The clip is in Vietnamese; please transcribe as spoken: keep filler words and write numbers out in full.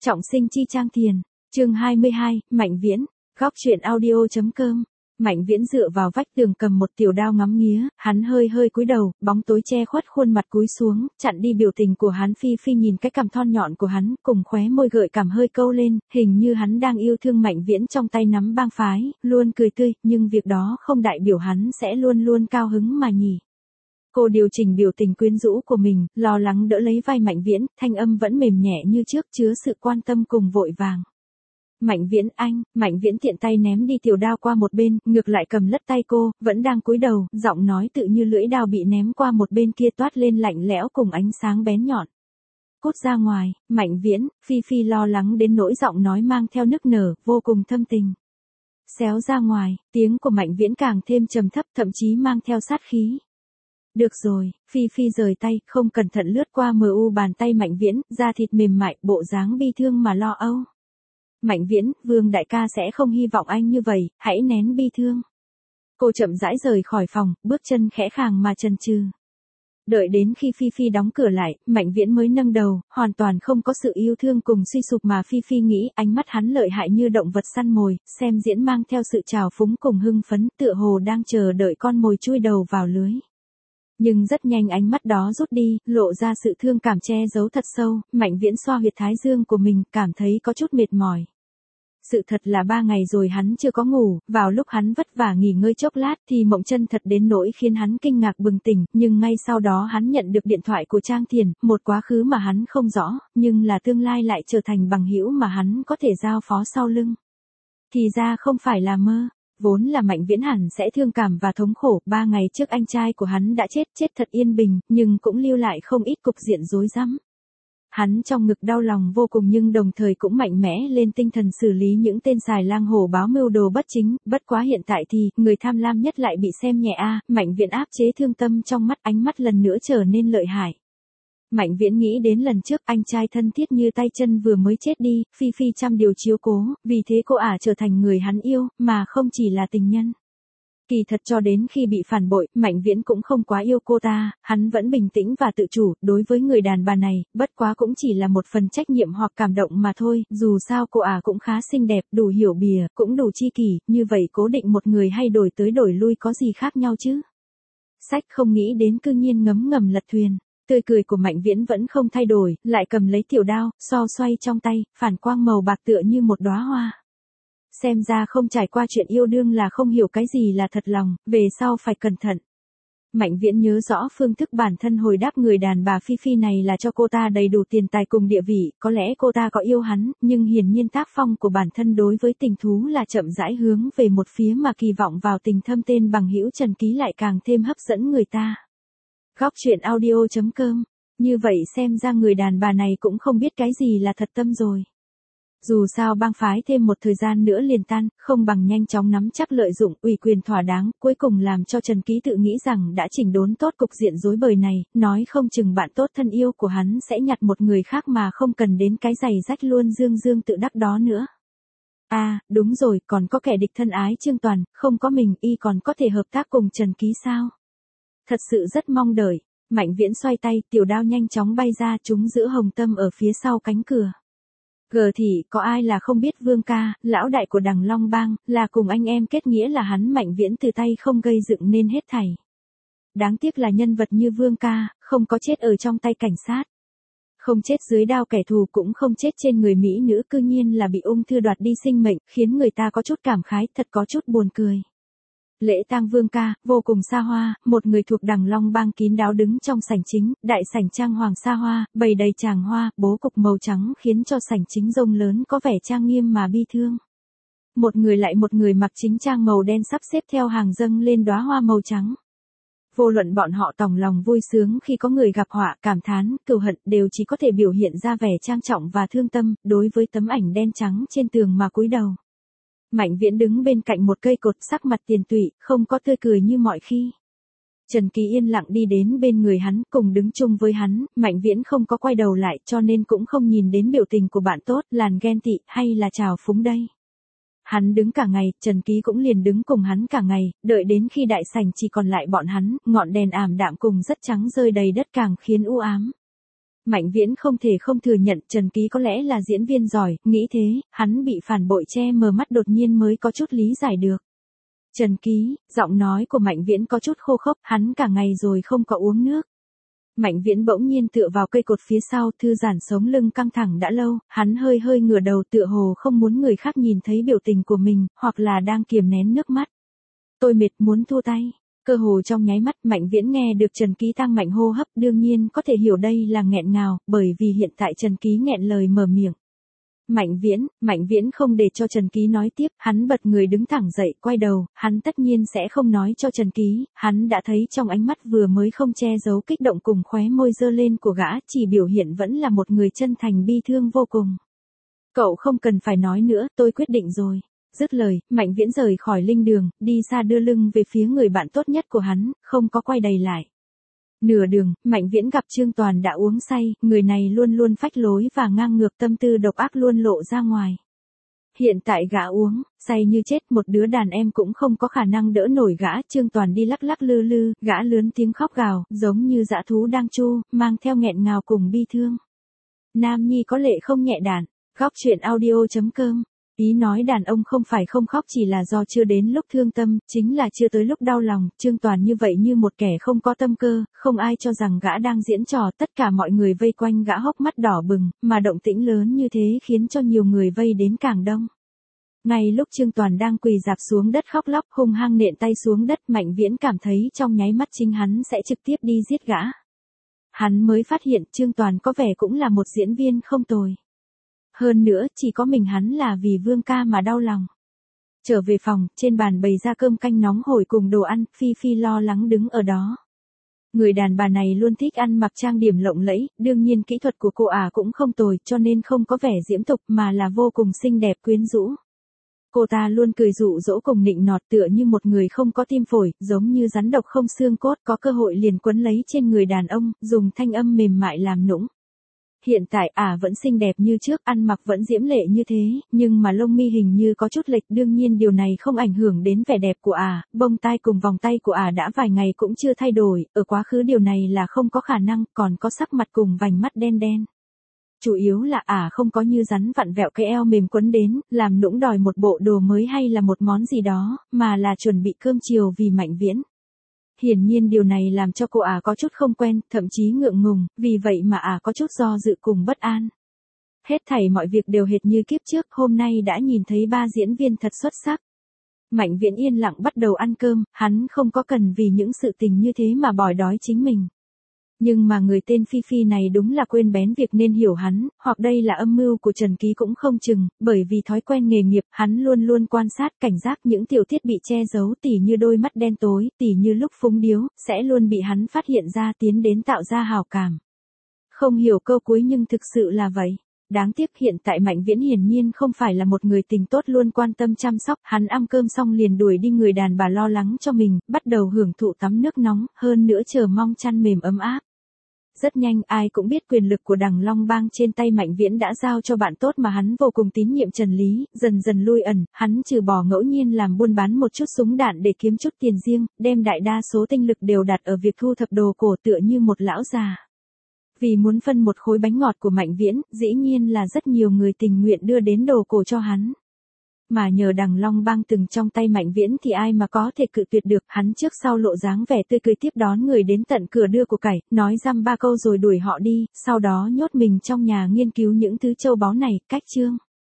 Trọng sinh chi Trang Thiền, chương hai mươi hai, Mạnh Viễn, góc truyện audio.com. Mạnh Viễn dựa vào vách tường cầm một tiểu đao ngắm nghía, hắn hơi hơi cúi đầu, bóng tối che khuất khuôn mặt cúi xuống, chặn đi biểu tình của hắn. Phi Phi nhìn cái cằm thon nhọn của hắn, cùng khóe môi gợi cảm hơi câu lên, hình như hắn đang yêu thương Mạnh Viễn trong tay nắm bang phái, luôn cười tươi, nhưng việc đó không đại biểu hắn sẽ luôn luôn cao hứng mà nhỉ. Cô điều chỉnh biểu tình quyến rũ của mình, lo lắng đỡ lấy vai Mạnh Viễn, thanh âm vẫn mềm nhẹ như trước, chứa sự quan tâm cùng vội vàng. Mạnh Viễn anh, Mạnh Viễn tiện tay ném đi tiểu đao qua một bên, ngược lại cầm lất tay cô, vẫn đang cúi đầu, giọng nói tự như lưỡi đao bị ném qua một bên kia toát lên lạnh lẽo cùng ánh sáng bén nhọn. Cút ra ngoài, Mạnh Viễn. Phi Phi lo lắng đến nỗi giọng nói mang theo nức nở, vô cùng thâm tình. Xéo ra ngoài, tiếng của Mạnh Viễn càng thêm trầm thấp, thậm chí mang theo sát khí. Được rồi, Phi Phi rời tay, không cẩn thận lướt qua mờ u bàn tay Mạnh Viễn, da thịt mềm mại, bộ dáng bi thương mà lo âu. Mạnh Viễn, Vương đại ca sẽ không hy vọng anh như vậy, hãy nén bi thương. Cô chậm rãi rời khỏi phòng, bước chân khẽ khàng mà chần chừ. Đợi đến khi Phi Phi đóng cửa lại, Mạnh Viễn mới nâng đầu, hoàn toàn không có sự yêu thương cùng suy sụp mà Phi Phi nghĩ, ánh mắt hắn lợi hại như động vật săn mồi, xem diễn mang theo sự trào phúng cùng hưng phấn, tựa hồ đang chờ đợi con mồi chui đầu vào lưới. Nhưng rất nhanh ánh mắt đó rút đi, lộ ra sự thương cảm che giấu thật sâu. Mạnh Viễn xoa huyệt thái dương của mình, cảm thấy có chút mệt mỏi. Sự thật là ba ngày rồi hắn chưa có ngủ, vào lúc hắn vất vả nghỉ ngơi chốc lát thì mộng chân thật đến nỗi khiến hắn kinh ngạc bừng tỉnh, nhưng ngay sau đó hắn nhận được điện thoại của Trang Thiền, một quá khứ mà hắn không rõ, nhưng là tương lai lại trở thành bằng hữu mà hắn có thể giao phó sau lưng. Thì ra không phải là mơ. Vốn là Mạnh Viễn hẳn sẽ thương cảm và thống khổ, ba ngày trước anh trai của hắn đã chết, chết thật yên bình, nhưng cũng lưu lại không ít cục diện rối rắm. Hắn trong ngực đau lòng vô cùng nhưng đồng thời cũng mạnh mẽ lên tinh thần xử lý những tên xài lang hổ báo mưu đồ bất chính, bất quá hiện tại thì, người tham lam nhất lại bị xem nhẹ a. Mạnh Viễn áp chế thương tâm trong mắt, ánh mắt lần nữa trở nên lợi hại. Mạnh Viễn nghĩ đến lần trước anh trai thân thiết như tay chân vừa mới chết đi, Phi Phi trăm điều chiếu cố, vì thế cô ả trở thành người hắn yêu, mà không chỉ là tình nhân. Kỳ thật cho đến khi bị phản bội, Mạnh Viễn cũng không quá yêu cô ta, hắn vẫn bình tĩnh và tự chủ, đối với người đàn bà này, bất quá cũng chỉ là một phần trách nhiệm hoặc cảm động mà thôi, dù sao cô ả cũng khá xinh đẹp, đủ hiểu bìa, cũng đủ chi kỷ, như vậy cố định một người hay đổi tới đổi lui có gì khác nhau chứ. Sách không nghĩ đến cư nhiên ngấm ngầm lật thuyền. Tươi cười của Mạnh Viễn vẫn không thay đổi, lại cầm lấy tiểu đao, so xoay trong tay, phản quang màu bạc tựa như một đóa hoa. Xem ra không trải qua chuyện yêu đương là không hiểu cái gì là thật lòng, về sau phải cẩn thận. Mạnh Viễn nhớ rõ phương thức bản thân hồi đáp người đàn bà Phi Phi này là cho cô ta đầy đủ tiền tài cùng địa vị, có lẽ cô ta có yêu hắn, nhưng hiển nhiên tác phong của bản thân đối với tình thú là chậm rãi hướng về một phía mà kỳ vọng vào tình thâm tên bằng hữu Trần Ký lại càng thêm hấp dẫn người ta. Góc truyện audio.com. Như vậy xem ra người đàn bà này cũng không biết cái gì là thật tâm rồi. Dù sao bang phái thêm một thời gian nữa liền tan, không bằng nhanh chóng nắm chắc lợi dụng ủy quyền thỏa đáng, cuối cùng làm cho Trần Ký tự nghĩ rằng đã chỉnh đốn tốt cục diện rối bời này, nói không chừng bạn tốt thân yêu của hắn sẽ nhặt một người khác mà không cần đến cái giày rách luôn dương dương tự đắc đó nữa. À, đúng rồi, còn có kẻ địch thân ái Trương Toàn, không có mình y còn có thể hợp tác cùng Trần Ký sao? Thật sự rất mong đợi. Mạnh Viễn xoay tay, tiểu đao nhanh chóng bay ra, trúng giữa hồng tâm ở phía sau cánh cửa. Gờ thì, có ai là không biết Vương ca, lão đại của Đằng Long Bang, là cùng anh em kết nghĩa là hắn Mạnh Viễn từ tay không gây dựng nên hết thảy. Đáng tiếc là nhân vật như Vương ca, không có chết ở trong tay cảnh sát. Không chết dưới đao kẻ thù cũng không chết trên người mỹ nữ, cư nhiên là bị ung thư đoạt đi sinh mệnh, khiến người ta có chút cảm khái, thật có chút buồn cười. Lễ tang Vương ca, vô cùng xa hoa, một người thuộc Đằng Long Bang kín đáo đứng trong sảnh chính, đại sảnh trang hoàng xa hoa, bày đầy tràng hoa, bố cục màu trắng khiến cho sảnh chính rông lớn có vẻ trang nghiêm mà bi thương. Một người lại một người mặc chính trang màu đen sắp xếp theo hàng dâng lên đóa hoa màu trắng. Vô luận bọn họ tòng lòng vui sướng khi có người gặp họa, cảm thán, cừu hận đều chỉ có thể biểu hiện ra vẻ trang trọng và thương tâm, đối với tấm ảnh đen trắng trên tường mà cúi đầu. Mạnh Viễn đứng bên cạnh một cây cột, sắc mặt tiền tụy, không có tươi cười như mọi khi. Trần Ký yên lặng đi đến bên người hắn, cùng đứng chung với hắn, Mạnh Viễn không có quay đầu lại cho nên cũng không nhìn đến biểu tình của bạn tốt, làn ghen tị, hay là trào phúng đây. Hắn đứng cả ngày, Trần Ký cũng liền đứng cùng hắn cả ngày, đợi đến khi đại sảnh chỉ còn lại bọn hắn, ngọn đèn ảm đạm cùng rất trắng rơi đầy đất càng khiến u ám. Mạnh Viễn không thể không thừa nhận Trần Ký có lẽ là diễn viên giỏi, nghĩ thế, hắn bị phản bội che mờ mắt đột nhiên mới có chút lý giải được. Trần Ký, giọng nói của Mạnh Viễn có chút khô khốc, hắn cả ngày rồi không có uống nước. Mạnh Viễn bỗng nhiên tựa vào cây cột phía sau, thư giãn sống lưng căng thẳng đã lâu, hắn hơi hơi ngửa đầu tựa hồ không muốn người khác nhìn thấy biểu tình của mình, hoặc là đang kiềm nén nước mắt. Tôi mệt muốn thua tay. Cơ hồ trong nháy mắt Mạnh Viễn nghe được Trần Ký tăng mạnh hô hấp, đương nhiên có thể hiểu đây là nghẹn ngào, bởi vì hiện tại Trần Ký nghẹn lời mở miệng. Mạnh Viễn, Mạnh Viễn không để cho Trần Ký nói tiếp, hắn bật người đứng thẳng dậy, quay đầu, hắn tất nhiên sẽ không nói cho Trần Ký, hắn đã thấy trong ánh mắt vừa mới không che giấu kích động cùng khóe môi dơ lên của gã, chỉ biểu hiện vẫn là một người chân thành bi thương vô cùng. Cậu không cần phải nói nữa, tôi quyết định rồi. Dứt lời, Mạnh Viễn rời khỏi linh đường, đi xa đưa lưng về phía người bạn tốt nhất của hắn, không có quay đầy lại. Nửa đường, Mạnh Viễn gặp Trương Toàn đã uống say, người này luôn luôn phách lối và ngang ngược, tâm tư độc ác luôn lộ ra ngoài. Hiện tại gã uống, say như chết, một đứa đàn em cũng không có khả năng đỡ nổi gã. Trương Toàn đi lắc lắc lư lư, gã lớn tiếng khóc gào, giống như dã thú đang chu, mang theo nghẹn ngào cùng bi thương. Nam nhi có lệ không nhẹ đàn, góc truyện audio chấm com. Ý nói đàn ông không phải không khóc, chỉ là do chưa đến lúc thương tâm, chính là chưa tới lúc đau lòng. Trương Toàn như vậy như một kẻ không có tâm cơ, không ai cho rằng gã đang diễn trò, tất cả mọi người vây quanh gã hốc mắt đỏ bừng, mà động tĩnh lớn như thế khiến cho nhiều người vây đến càng đông. Ngay lúc Trương Toàn đang quỳ dạp xuống đất khóc lóc hung hăng nện tay xuống đất, Mạnh Viễn cảm thấy trong nháy mắt chính hắn sẽ trực tiếp đi giết gã. Hắn mới phát hiện Trương Toàn có vẻ cũng là một diễn viên không tồi. Hơn nữa, chỉ có mình hắn là vì Vương ca mà đau lòng. Trở về phòng, trên bàn bày ra cơm canh nóng hổi cùng đồ ăn, Phi Phi lo lắng đứng ở đó. Người đàn bà này luôn thích ăn mặc trang điểm lộng lẫy, đương nhiên kỹ thuật của cô ả cũng không tồi, cho nên không có vẻ diễm tục mà là vô cùng xinh đẹp quyến rũ. Cô ta luôn cười dụ dỗ cùng nịnh nọt, tựa như một người không có tim phổi, giống như rắn độc không xương cốt, có cơ hội liền quấn lấy trên người đàn ông, dùng thanh âm mềm mại làm nũng. Hiện tại ả à vẫn xinh đẹp như trước, ăn mặc vẫn diễm lệ như thế, nhưng mà lông mi hình như có chút lệch, đương nhiên điều này không ảnh hưởng đến vẻ đẹp của ả, à. Bông tai cùng vòng tay của ả à đã vài ngày cũng chưa thay đổi, ở quá khứ điều này là không có khả năng, còn có sắc mặt cùng vành mắt đen đen. Chủ yếu là ả à không có như rắn vặn vẹo cái eo mềm quấn đến, làm nũng đòi một bộ đồ mới hay là một món gì đó, mà là chuẩn bị cơm chiều vì Mạnh Viễn. Hiển nhiên điều này làm cho cô ả à có chút không quen, thậm chí ngượng ngùng, vì vậy mà ả à có chút do dự cùng bất an. Hết thảy mọi việc đều hệt như kiếp trước, hôm nay đã nhìn thấy ba diễn viên thật xuất sắc. Mạnh Viễn yên lặng bắt đầu ăn cơm, hắn không có cần vì những sự tình như thế mà bòi đói chính mình. Nhưng mà người tên Phi Phi này đúng là quên bén việc nên hiểu hắn, hoặc đây là âm mưu của Trần Ký cũng không chừng, bởi vì thói quen nghề nghiệp, hắn luôn luôn quan sát cảnh giác những tiểu tiết bị che giấu, tỉ như đôi mắt đen tối, tỉ như lúc phúng điếu, sẽ luôn bị hắn phát hiện ra tiến đến tạo ra hào cảm. Không hiểu câu cuối nhưng thực sự là vậy. Đáng tiếc hiện tại Mạnh Viễn hiển nhiên không phải là một người tình tốt luôn quan tâm chăm sóc, hắn ăn cơm xong liền đuổi đi người đàn bà lo lắng cho mình, bắt đầu hưởng thụ tắm nước nóng, hơn nữa chờ mong chăn mềm ấm áp. Rất nhanh ai cũng biết quyền lực của Đằng Long Bang trên tay Mạnh Viễn đã giao cho bạn tốt mà hắn vô cùng tín nhiệm Trần Lý, dần dần lui ẩn, hắn trừ bỏ ngẫu nhiên làm buôn bán một chút súng đạn để kiếm chút tiền riêng, đem đại đa số tinh lực đều đặt ở việc thu thập đồ cổ tựa như một lão già. Vì muốn phân một khối bánh ngọt của Mạnh Viễn, dĩ nhiên là rất nhiều người tình nguyện đưa đến đồ cổ cho hắn. Mà nhờ Đằng Long Bang từng trong tay Mạnh Viễn thì ai mà có thể cự tuyệt được, hắn trước sau lộ dáng vẻ tươi cười tiếp đón người đến tận cửa đưa của cải, nói dăm ba câu rồi đuổi họ đi, sau đó nhốt mình trong nhà nghiên cứu những thứ châu báu này, cách chương.